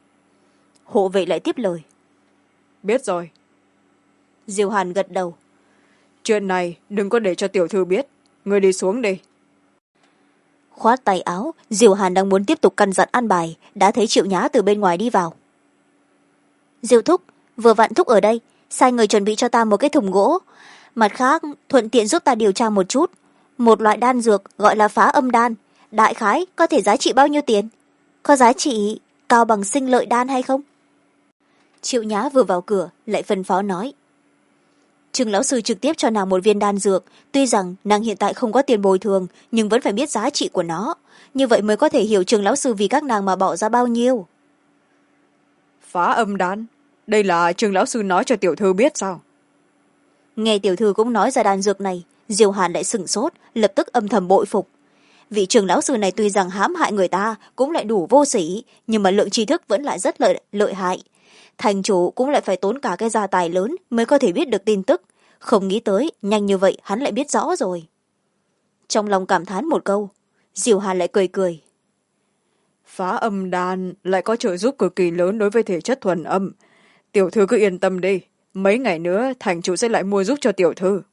Hộ vệ lại tiếp lời. Biết rồi. Diêu Hàn gật đầu. Chuyện này đừng có để cho tiểu thư biết, người đi xuống đi. Khoát tay áo, Diêu Hàn đang muốn tiếp tục căn dặn an bài, đã thấy Triệu Nhã từ bên ngoài đi vào. Diêu thúc, vừa vặn thúc ở đây, sai người chuẩn bị cho ta một cái thùng gỗ. Mặt khác, thuận tiện giúp ta điều tra một chút. Một loại đan dược gọi là phá âm đan, đại khái có thể giá trị bao nhiêu tiền? Có giá trị cao bằng sinh lợi đan hay không? Triệu Nhã vừa vào cửa, lại phân phó nói. Trương lão sư trực tiếp cho nàng một viên đan dược, tuy rằng nàng hiện tại không có tiền bồi thường, nhưng vẫn phải biết giá trị của nó. Như vậy mới có thể hiểu Trương lão sư vì các nàng mà bỏ ra bao nhiêu. Phá âm đan? Đây là Trương lão sư nói cho tiểu thư biết sao? Nghe tiểu thư cũng nói ra đan dược này, Diêu Hàn lại sửng sốt, lập tức âm thầm bội phục. Vị Trương lão sư này tuy rằng hãm hại người ta cũng lại đủ vô sỉ, nhưng mà lượng tri thức vẫn lại rất lợi hại. Thành chủ cũng lại phải tốn cả cái gia tài lớn mới có thể biết được tin tức, không nghĩ tới nhanh như vậy hắn lại biết rõ rồi. Trong lòng cảm thán một câu, Diêu Hàn lại cười cười. Phá âm đan lại có trợ giúp cực kỳ lớn đối với thể chất thuần âm, tiểu thư cứ yên tâm đi, mấy ngày nữa thành chủ sẽ lại mua giúp cho tiểu thư.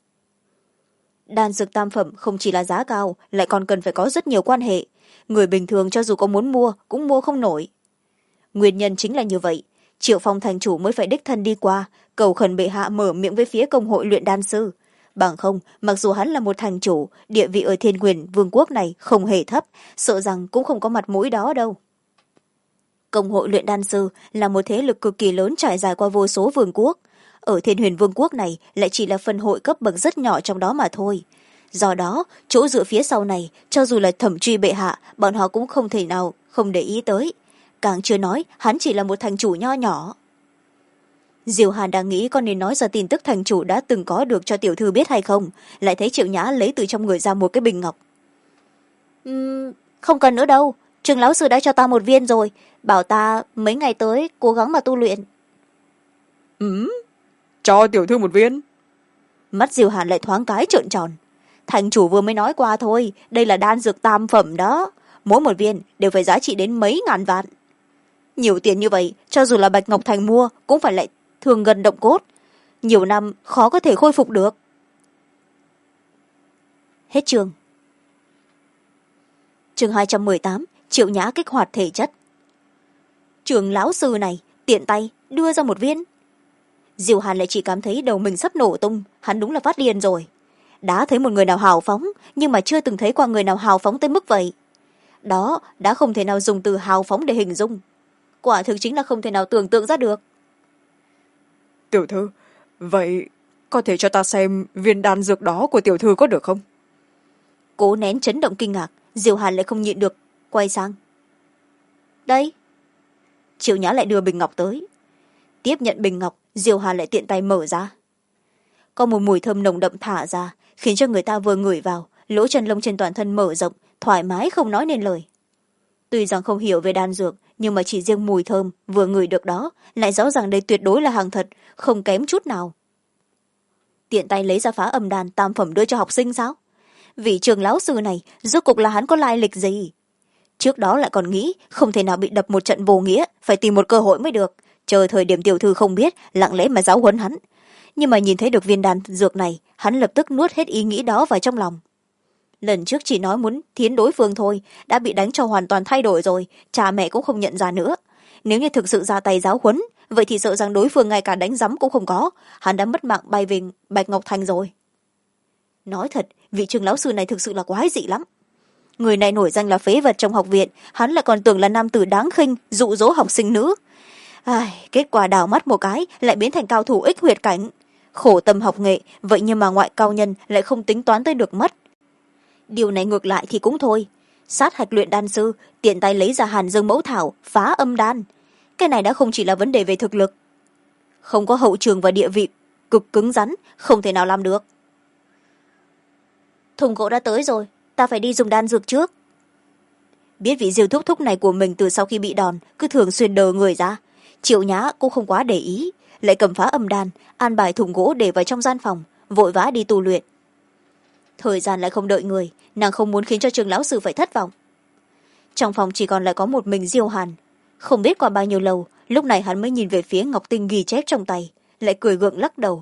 Đan dược tam phẩm không chỉ là giá cao, lại còn cần phải có rất nhiều quan hệ, người bình thường cho dù có muốn mua cũng mua không nổi. Nguyên nhân chính là như vậy, Triệu Phong thành chủ mới phải đích thân đi qua, cầu khẩn bệ hạ mở miệng với phía công hội luyện đan sư. Bằng không, mặc dù hắn là một thành chủ, địa vị ở Thiên Huyền Vương quốc này không hề thấp, sợ rằng cũng không có mặt mũi đó đâu. Công hội luyện đan sư là một thế lực cực kỳ lớn trải dài qua vô số vương quốc. Ở Thiên Huyền Vương quốc này lại chỉ là phần hội cấp bậc rất nhỏ trong đó mà thôi. Do đó, chỗ dựa phía sau này, cho dù là thẩm truy bệ hạ, bọn họ cũng không thể nào không để ý tới. Càng chưa nói, hắn chỉ là một thành chủ nho nhỏ. Diêu Hàn đang nghĩ có nên nói ra tin tức thành chủ đã từng có được cho tiểu thư biết hay không, lại thấy Triệu Nhã lấy từ trong người ra một cái bình ngọc. Không cần nữa đâu, Trương lão sư đã cho ta một viên rồi, bảo ta mấy ngày tới cố gắng mà tu luyện. Cho tiểu thư một viên. Mắt Diêu Hàn lại thoáng cái trợn tròn. Thành chủ vừa mới nói qua thôi, đây là đan dược tam phẩm đó, mỗi một viên đều phải giá trị đến mấy ngàn vạn. Nhiều tiền như vậy, cho dù là Bạch Ngọc Thành mua cũng phải lại thương gần động cốt, nhiều năm khó có thể khôi phục được. Hết chương. Chương 218, Triệu Nhã kích hoạt thể chất. Trường lão sư này tiện tay đưa ra một viên. Diêu Hàn lại chỉ cảm thấy đầu mình sắp nổ tung, hắn đúng là phát điên rồi. Đã thấy một người nào hào phóng, nhưng mà chưa từng thấy qua người nào hào phóng tới mức vậy. Đó đã không thể nào dùng từ hào phóng để hình dung, quả thực chính là không thể nào tưởng tượng ra được. Tiểu thư, vậy có thể cho ta xem viên đan dược đó của tiểu thư có được không? Cố nén chấn động kinh ngạc, Diêu Hàn lại không nhịn được quay sang. Đây. Triệu Nhã lại đưa bình ngọc tới. Tiếp nhận bình ngọc, Diêu Hàn lại tiện tay mở ra. Có một mùi thơm nồng đậm thả ra, khiến cho người ta vừa ngửi vào, lỗ chân lông trên toàn thân mở rộng, thoải mái không nói nên lời. Tuy rằng không hiểu về đan dược, nhưng mà chỉ riêng mùi thơm vừa ngửi được đó lại rõ ràng đây tuyệt đối là hàng thật, không kém chút nào. Tiện tay lấy ra phá âm đan tam phẩm đưa cho học sinh sao? Vị trường lão sư này rốt cuộc là hắn có lai lịch gì? Trước đó lại còn nghĩ không thể nào bị đập một trận vô nghĩa, phải tìm một cơ hội mới được, chờ thời điểm tiểu thư không biết lặng lẽ mà giáo huấn hắn. Nhưng mà nhìn thấy được viên đan dược này, hắn lập tức nuốt hết ý nghĩ đó vào trong lòng. Lần trước chỉ nói muốn thiến đối phương thôi, đã bị đánh cho hoàn toàn thay đổi rồi, cha mẹ cũng không nhận ra nữa. Nếu như thực sự ra tay giáo huấn, vậy thì sợ rằng đối phương ngay cả đánh giấm cũng không có, hắn đã mất mạng bay về Bạch Ngọc Thành rồi. Nói thật, vị trường lão sư này thực sự là quái dị lắm. người này nổi danh là phế vật trong học viện, hắn lại còn tưởng là nam tử đáng khinh dụ dỗ học sinh nữ. Kết quả đào mắt một cái lại biến thành cao thủ ích huyệt cảnh. Khổ tâm học nghệ, vậy nhưng mà ngoại cao nhân lại không tính toán tới được mất. Điều này ngược lại thì cũng thôi, sát hạch luyện đan sư, tiện tay lấy ra Hàn Dương mẫu thảo phá âm đan. Cái này đã không chỉ là vấn đề về thực lực, không có hậu trường và địa vị cực cứng rắn, không thể nào làm được. Thùng gỗ đã tới rồi, ta phải đi dùng đan dược trước. Biết vị Diêu thúc thúc này của mình từ sau khi bị đòn cứ thường xuyên đờ người ra, Triệu Nhã cũng không quá để ý, lại cầm phá âm đan, an bài thùng gỗ để vào trong gian phòng, vội vã đi tu luyện. Thời gian lại không đợi người, nàng không muốn khiến cho Trường lão sư phải thất vọng. Trong phòng chỉ còn lại có một mình Diêu Hàn. Không biết qua bao nhiêu lâu, lúc này hắn mới nhìn về phía ngọc tinh ghi chép trong tay, lại cười gượng lắc đầu.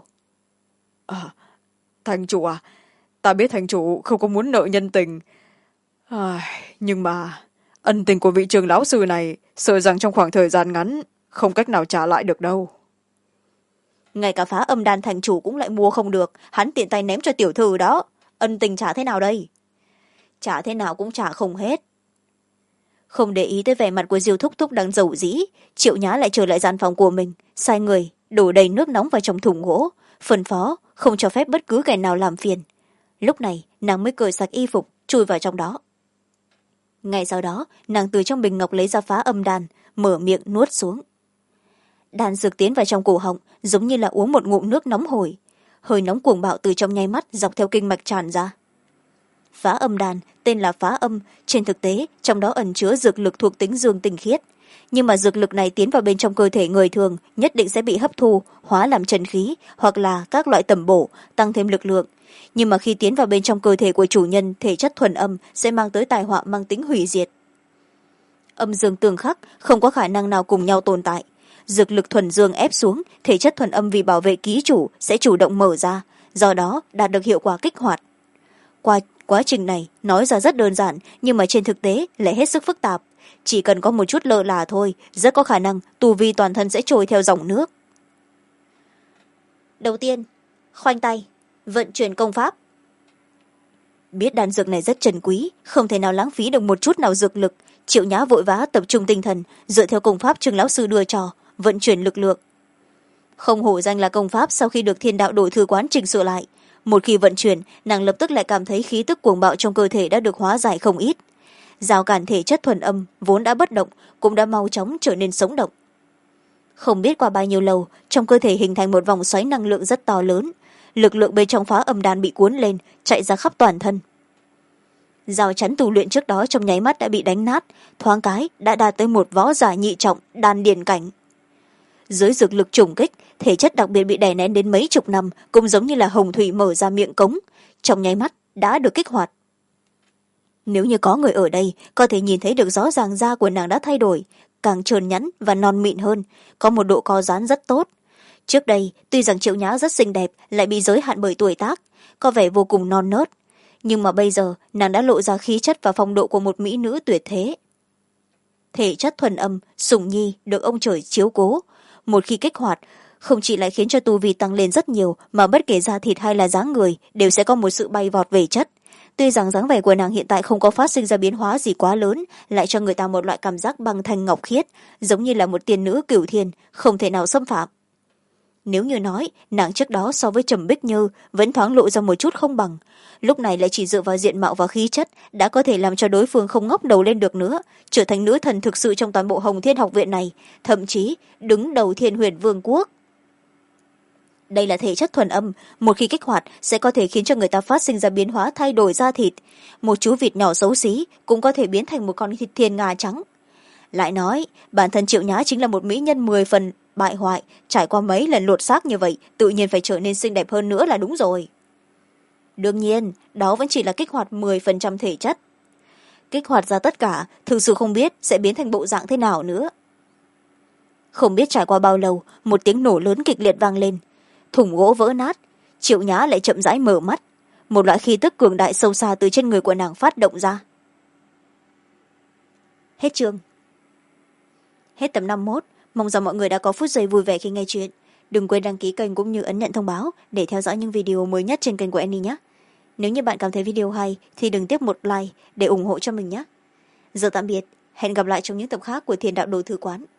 Thành chủ à, ta biết thành chủ không có muốn nợ nhân tình, nhưng mà ân tình của vị Trường lão sư này sợ rằng trong khoảng thời gian ngắn không cách nào trả lại được đâu. Ngay cả phá âm đan thành chủ cũng lại mua không được, hắn tiện tay ném cho tiểu thư đó, ân tình trả thế nào đây? Trả thế nào cũng trả không hết. Không để ý tới vẻ mặt của Diêu thúc thúc đang dầu dĩ, Triệu Nhã lại trở lại gian phòng của mình, sai người đổ đầy nước nóng vào trong thùng gỗ, phân phó không cho phép bất cứ kẻ nào làm phiền. Lúc này nàng mới cởi sạch y phục chui vào trong đó. Ngay sau đó nàng từ trong bình ngọc lấy ra phá âm đan, mở miệng nuốt xuống. Đan dược tiến vào trong cổ họng giống như là uống một ngụm nước nóng hổi, hơi nóng cuồng bạo từ trong nháy mắt dọc theo kinh mạch tràn ra. Phá âm đan tên là phá âm, trên thực tế trong đó ẩn chứa dược lực thuộc tính dương tinh khiết, nhưng mà dược lực này tiến vào bên trong cơ thể người thường nhất định sẽ bị hấp thu hóa làm chân khí hoặc là các loại tẩm bổ tăng thêm lực lượng, nhưng mà khi tiến vào bên trong cơ thể của chủ nhân, thể chất thuần âm sẽ mang tới tai họa mang tính hủy diệt. Âm dương tương khắc, không có khả năng nào cùng nhau tồn tại. Dược lực thuần dương ép xuống, thể chất thuần âm vì bảo vệ ký chủ sẽ chủ động mở ra, do đó đạt được hiệu quả kích hoạt. Qua quá trình này nói ra rất đơn giản, nhưng mà trên thực tế lại hết sức phức tạp. Chỉ cần có một chút lơ là thôi, rất có khả năng tu vi toàn thân sẽ trôi theo dòng nước. Đầu tiên, khoanh tay, vận chuyển công pháp. Biết đan dược này rất trân quý, không thể nào lãng phí được một chút nào dược lực, Triệu Nhã vội vã tập trung tinh thần, dựa theo công pháp Trường lão sư đưa cho, vận chuyển lực lượng. Không hổ danh là công pháp sau khi được Thiên đạo đổi thư quán chỉnh sửa lại. Một khi vận chuyển, nàng lập tức lại cảm thấy khí tức cuồng bạo trong cơ thể đã được hóa giải không ít. Rào cản thể chất thuần âm vốn đã bất động cũng đã mau chóng trở nên sống động. Không biết qua bao nhiêu lâu, trong cơ thể hình thành một vòng xoáy năng lượng rất to lớn, lực lượng bên trong phá âm đan bị cuốn lên, chạy ra khắp toàn thân. Rào chắn tu luyện trước đó trong nháy mắt đã bị đánh nát, thoáng cái đã đạt tới một võ giả nhị trọng đan điền cảnh. Dưới dược lực trùng kích, thể chất đặc biệt bị đè nén đến mấy chục năm cũng giống như là hồng thủy mở ra miệng cống, trong nháy mắt đã được kích hoạt. Nếu như có người ở đây có thể nhìn thấy được rõ ràng da của nàng đã thay đổi, càng trơn nhẵn và non mịn hơn, có một độ co giãn rất tốt. Trước đây tuy rằng Triệu Nhã rất xinh đẹp, lại bị giới hạn bởi tuổi tác, có vẻ vô cùng non nớt, nhưng mà bây giờ nàng đã lộ ra khí chất và phong độ của một mỹ nữ tuyệt thế. Thể chất thuần âm sủng nhi được ông trời chiếu cố, một khi kích hoạt không chỉ lại khiến cho tu vi tăng lên rất nhiều, mà bất kể da thịt hay là dáng người đều sẽ có một sự bay vọt về chất. Tuy rằng dáng vẻ của nàng hiện tại không có phát sinh ra biến hóa gì quá lớn, lại cho người ta một loại cảm giác băng thanh ngọc khiết, giống như là một tiên nữ cửu thiên, không thể nào xâm phạm. Nếu như nói nàng trước đó so với Trầm Bích Như vẫn thoáng lộ ra một chút không bằng, lúc này lại chỉ dựa vào diện mạo và khí chất đã có thể làm cho đối phương không ngóc đầu lên được nữa, trở thành nữ thần thực sự trong toàn bộ Hồng Thiên học viện này, thậm chí đứng đầu Thiên Huyền Vương quốc. Đây là thể chất thuần âm, một khi kích hoạt sẽ có thể khiến cho người ta phát sinh ra biến hóa thay đổi da thịt, một chú vịt nhỏ xấu xí cũng có thể biến thành một con thịt thiên nga trắng. Lại nói bản thân Triệu Nhã chính là một mỹ nhân 10 phần bại hoại, trải qua mấy lần lột xác như vậy tự nhiên phải trở nên xinh đẹp hơn nữa là đúng rồi. Đương nhiên đó vẫn chỉ là kích hoạt 10% thể chất, kích hoạt ra tất cả thực sự không biết sẽ biến thành bộ dạng thế nào nữa. Không biết trải qua bao lâu, một tiếng nổ lớn kịch liệt vang lên, thùng gỗ vỡ nát, Triệu Nhã lại chậm rãi mở mắt, một loại khí tức cường đại sâu xa từ trên người của nàng phát động ra. Hết chương. Hết tập 51. Mong rằng mọi người đã có phút giây vui vẻ khi nghe chuyện. Đừng quên đăng ký kênh cũng như ấn nhận thông báo để theo dõi những video mới nhất trên kênh của Annie nhé. nếu như bạn cảm thấy video hay thì đừng tiếc một like để ủng hộ cho mình nhé. Giờ tạm biệt, hẹn gặp lại trong những tập khác của Thiền Đạo Đồ Thư Quán.